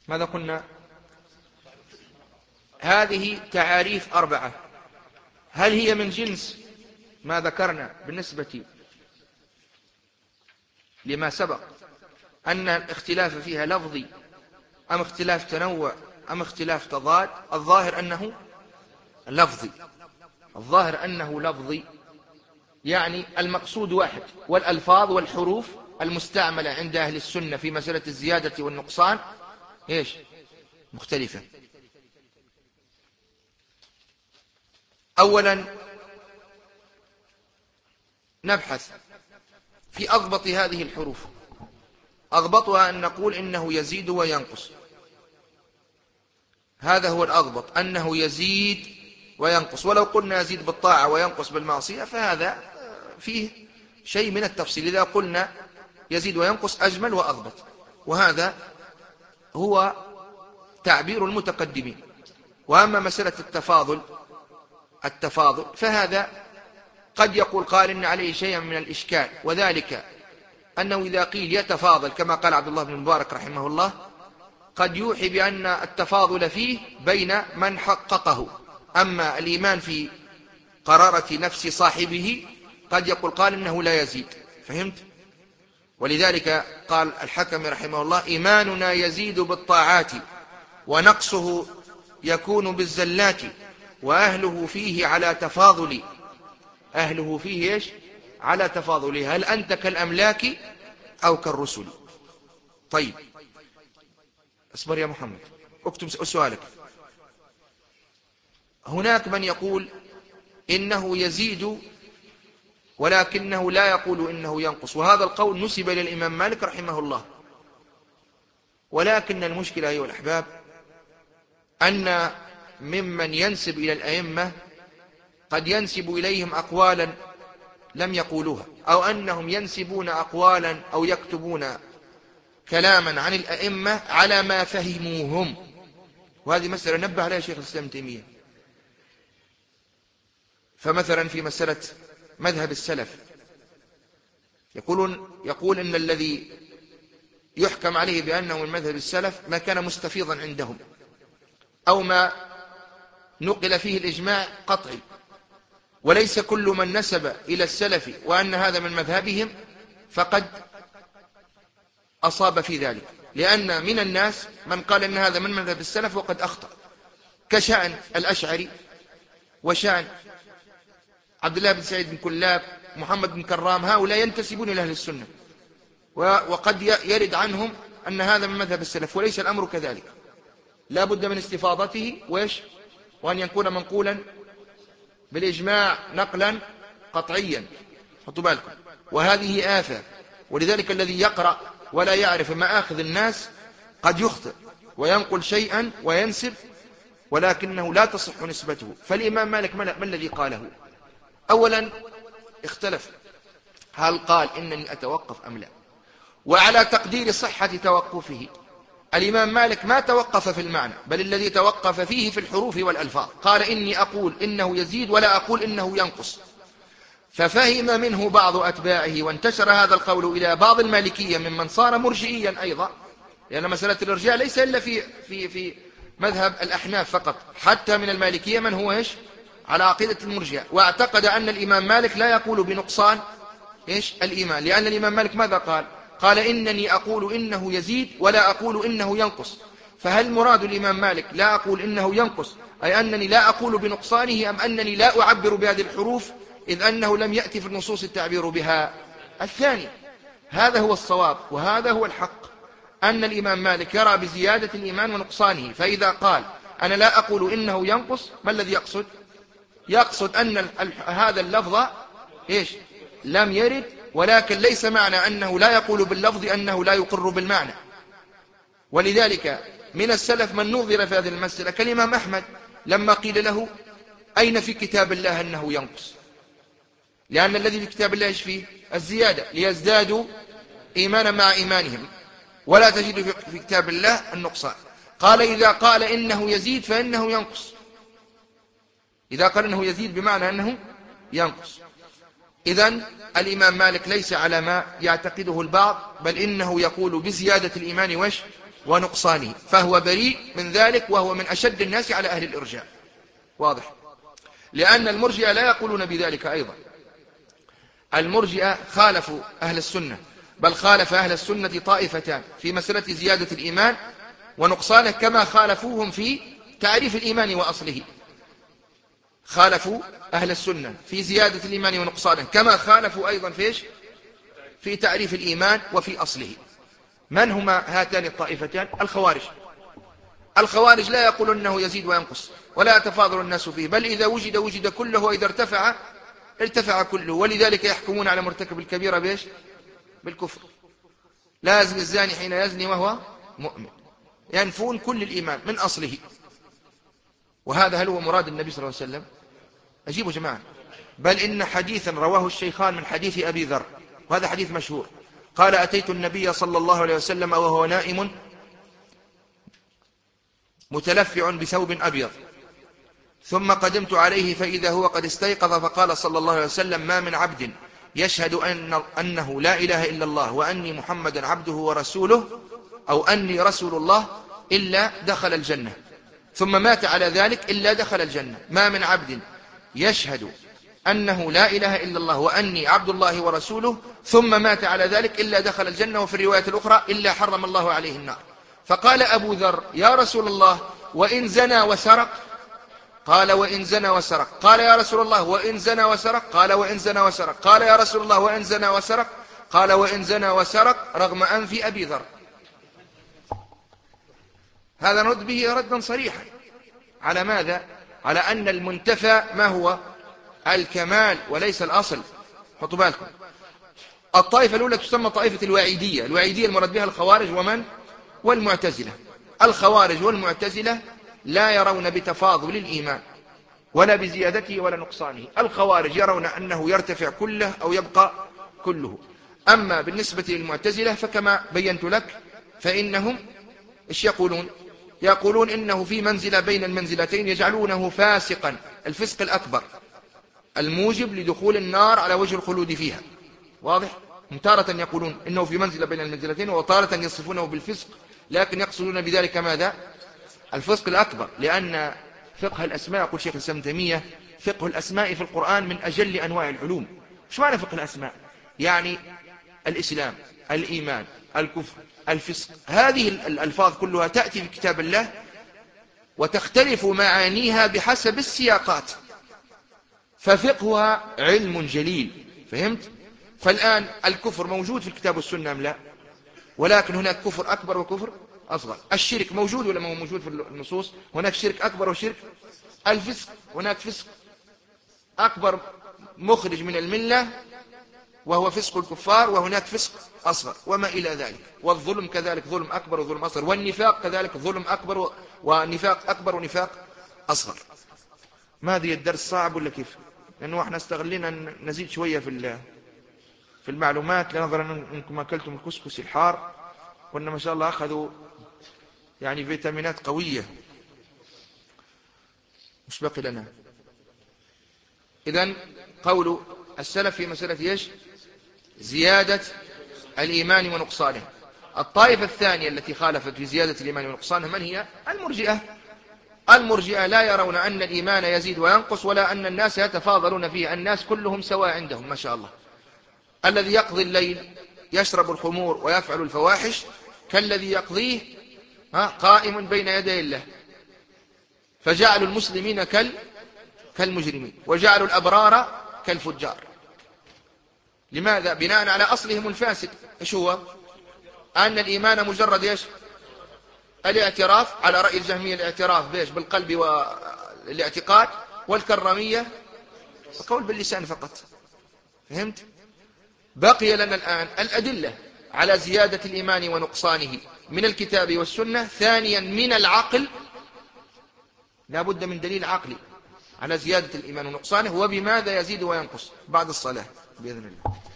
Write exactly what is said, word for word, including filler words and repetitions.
ماذا قلنا؟ هذه تعاريف أربعة. هل هي من جنس ما ذكرنا بالنسبة لما سبق أن الاختلاف فيها لفظي أم اختلاف تنوع أم اختلاف تضاد؟ الظاهر أنه لفظي. الظاهر أنه لفظي، يعني المقصود واحد، والألفاظ والحروف المستعملة عند أهل السنة في مسألة الزيادة والنقصان إيش؟ مختلفة. أولا نبحث في أضبط هذه الحروف. أضبطها أن نقول إنه يزيد وينقص، هذا هو الأضبط، أنه يزيد وينقص. ولو قلنا يزيد بالطاعة وينقص بالمعصية فهذا فيه شيء من التفصيل. إذا قلنا يزيد وينقص أجمل وأضبط، وهذا هو تعبير المتقدمين. وأما مسألة التفاضل التفاضل فهذا قد يقول قال إن عليه شيئا من الإشكال، وذلك أنه إذا قيل يتفاضل كما قال عبد الله بن المبارك رحمه الله قد يوحي بأن التفاضل فيه بين من حققه، أما الإيمان في قرارة نفس صاحبه قد يقول قال إنه لا يزيد. فهمت؟ ولذلك قال الحكم رحمه الله إيماننا يزيد بالطاعات ونقصه يكون بالزلات وأهله فيه على تفاضل. أهله فيه إيش؟ على تفاضل. هل أنت كالأملاك أو كالرسل؟ طيب اصبر يا محمد، اكتب سؤالك. هناك من يقول إنه يزيد ولكنه لا يقول إنه ينقص، وهذا القول نسب إلى الإمام مالك رحمه الله. ولكن المشكلة أيها الأحباب أن ممن ينسب إلى الأئمة قد ينسب إليهم أقوالا لم يقولوها، أو أنهم ينسبون أقوالا أو يكتبون كلاما عن الأئمة على ما فهموهم، وهذه مسألة نبه عليها شيخ الإسلام تيمية. فمثلا في مسألة مذهب السلف يقولون يقول إن الذي يحكم عليه بأنه من مذهب السلف ما كان مستفيضا عندهم، أو ما نقل فيه الإجماع قطعي، وليس كل من نسب إلى السلف وأن هذا من مذهبهم فقد أصاب في ذلك، لأن من الناس من قال إن هذا من مذهب السلف وقد أخطأ، كشأن الأشعري وشأن عبد الله بن سعيد بن كلاب محمد بن كرام، هؤلاء ينتسبون إلى أهل السنة وقد يرد عنهم أن هذا من مذهب السلف، وليس الأمر كذلك. لا بد من استفاضته وإيش؟ وأن يكون منقولا بالإجماع نقلا قطعيا. حطوا بالكم، وهذه آفة. ولذلك الذي يقرأ ولا يعرف مآخذ الناس قد يخطئ وينقل شيئا وينسب ولكنه لا تصح نسبته. فالإمام مالك ما الذي قاله؟ أولا اختلف هل قال إنني أتوقف أم لا، وعلى تقدير صحة توقفه الإمام مالك ما توقف في المعنى، بل الذي توقف فيه في الحروف والألفاظ. قال إني أقول إنه يزيد ولا أقول إنه ينقص. ففهم منه بعض أتباعه وانتشر هذا القول إلى بعض المالكية ممن صار مرجئيا أيضا، لأن مسألة الإرجاء ليس إلا في, في, في مذهب الأحناف فقط، حتى من المالكية من هو إيش؟ على عقيدة المرجئة، واعتقد أن الإمام مالك لا يقول بنقصان إيش؟ الإيمان، لأن الإمام مالك ماذا قال؟ قال إنني أقول إنه يزيد ولا أقول إنه ينقص. فهل مراد الإمام مالك لا أقول إنه ينقص أي أنني لا أقول بنقصانه، أم أنني لا أعبر بهذه الحروف إذ أنه لم يأتي في النصوص التعبير بها؟ الثاني. هذا هو الصواب وهذا هو الحق، أن الإمام مالك يرى بزيادة الإيمان ونقصانه. فإذا قال أنا لا أقول إنه ينقص، ما الذي يقصد؟ يقصد أن هذا اللفظ إيش؟ لم يرد، ولكن ليس معنى أنه لا يقول باللفظ أنه لا يقر بالمعنى. ولذلك من السلف من نظر في هذه المسألة كالإمام أحمد لما قيل له أين في كتاب الله أنه ينقص، لأن الذي في كتاب الله إيش فيه؟ الزيادة، ليزدادوا إيمانا مع إيمانهم، ولا تجد في كتاب الله النقصان. قال إذا قال إنه يزيد فإنه ينقص، إذا قال إنه يزيد بمعنى أنه ينقص. إذن الإمام مالك ليس على ما يعتقده البعض، بل إنه يقول بزيادة الإيمان وش ونقصانه، فهو بريء من ذلك، وهو من أشد الناس على أهل الإرجاء. واضح؟ لأن المرجئة لا يقولون بذلك أيضا. المرجئة خالفوا أهل السنة، بل خالف أهل السنة طائفتان في مسألة زيادة الإيمان ونقصانه، كما خالفوهم في تعريف الإيمان وأصله. خالفوا أهل السنة في زيادة الإيمان ونقصانه، كما خالفوا أيضا فيش في تعريف الإيمان وفي أصله. من هما هاتان الطائفتان؟ الخوارج. الخوارج لا يقول أنه يزيد وينقص، ولا يتفاضل الناس فيه، بل إذا وجد وجد كله، وإذا ارتفع ارتفع كله. ولذلك يحكمون على مرتكب الكبيرة بيش بالكفر. لا يزني الزاني حين يزني وهو مؤمن. ينفون كل الإيمان من أصله. وهذا هل هو مراد النبي صلى الله عليه وسلم؟ أجيبوا جماعة. بل إن حديثا رواه الشيخان من حديث أبي ذر، وهذا حديث مشهور، قال: أتيت النبي صلى الله عليه وسلم وهو نائم متلفع بثوب أبيض، ثم قدمت عليه فإذا هو قد استيقظ، فقال صلى الله عليه وسلم: ما من عبد يشهد أن أنه لا إله إلا الله وأني محمدا عبده ورسوله، أو أني رسول الله، إلا دخل الجنة، ثم مات على ذلك إلا دخل الجنة. ما من عبد يشهد أنه لا إله إلا الله وأني عبد الله ورسوله ثم مات على ذلك إلا دخل الجنة. وفي الرواية الأخرى: إلا حرم الله عليه النار. فقال أبو ذر: يا رسول الله، وإن زنى وسرق؟ قال: وإن زنى وسرق. قال: يا رسول الله، وإن زنى وسرق؟ قال: وإن زنى وسرق. قال: يا رسول الله، وإن زنى وسرق؟ قال: وإن زنى وسرق، رغم أنف أبي ذر. هذا نرد به ردا صريحا على ماذا؟ على أن المنتفى ما هو؟ الكمال وليس الأصل. حطوا بالكم. الطائفة الأولى تسمى طائفة الوعيدية. الوعيدية المراد بها الخوارج ومن؟ والمعتزلة. الخوارج والمعتزلة لا يرون بتفاضل الإيمان ولا بزيادته ولا نقصانه. الخوارج يرون أنه يرتفع كله أو يبقى كله. أما بالنسبة للمعتزلة فكما بينت لك، فإنهم إيش يقولون؟ يقولون إنه في منزلة بين المنزلتين، يجعلونه فاسقا، الفسق الأكبر الموجب لدخول النار على وجه الخلود فيها. واضح؟ تارة يقولون إنه في منزلة بين المنزلتين، وتارة يصفونه بالفسق، لكن يقصدون بذلك ماذا؟ الفسق الأكبر. لأن فقه الأسماء، يقول شيخ الإسلام ابن تيمية: فقه الأسماء في القرآن من أجل أنواع العلوم. شو معنى فقه الأسماء؟ يعني الإسلام، الإيمان، الكفر، الفسق، هذه الألفاظ كلها تأتي في كتاب الله وتختلف معانيها بحسب السياقات، ففقهها علم جليل. فهمت؟ فالآن الكفر موجود في الكتاب والسنة أم لا؟ ولكن هناك كفر أكبر وكفر أصغر. الشرك موجود ولا ما هو موجود في النصوص؟ هناك شرك أكبر وشرك. الفسق، هناك فسق أكبر مخرج من الملة وهو فسق الكفار، وهناك فسق أصغر وما إلى ذلك. والظلم كذلك، ظلم أكبر وظلم أصغر. والنفاق كذلك، ظلم أكبر ونفاق أكبر ونفاق أصغر. ما هذه الدرس صعب ولا كيف؟ لأنه احنا استغلنا نزيد شوية في في المعلومات، لنظرا أنكم أكلتم الكسكس الحار، وأن ما شاء الله أخذوا يعني فيتامينات قوية. مش باقي لنا. إذن قول السلف في مسألة إيش؟ زيادة الإيمان ونقصانه. الطائفة الثانية التي خالفت في زيادة الإيمان ونقصانه من هي؟ المرجئة. المرجئة لا يرون أن الإيمان يزيد وينقص، ولا أن الناس يتفاضلون فيه. الناس كلهم سواء عندهم ما شاء الله. الذي يقضي الليل يشرب الخمور ويفعل الفواحش كالذي يقضيه قائم بين يدي الله. فجعلوا المسلمين كال كالمجرمين، وجعلوا الأبرار كالفجار. لماذا؟ بناء على أصلهم الفاسد. إيش هو؟ أن الإيمان مجرد إيش؟ الاعتراف. على رأي الجهمية الاعتراف بيش بالقلب والاعتقاد، والكرامية القول باللسان فقط. فهمت؟ بقي لنا الآن الأدلة على زيادة الإيمان ونقصانه من الكتاب والسنة. ثانيا من العقل، لا بد من دليل عقلي على زيادة الإيمان ونقصانه، وبماذا يزيد وينقص بعد الصلاة بإذن الله.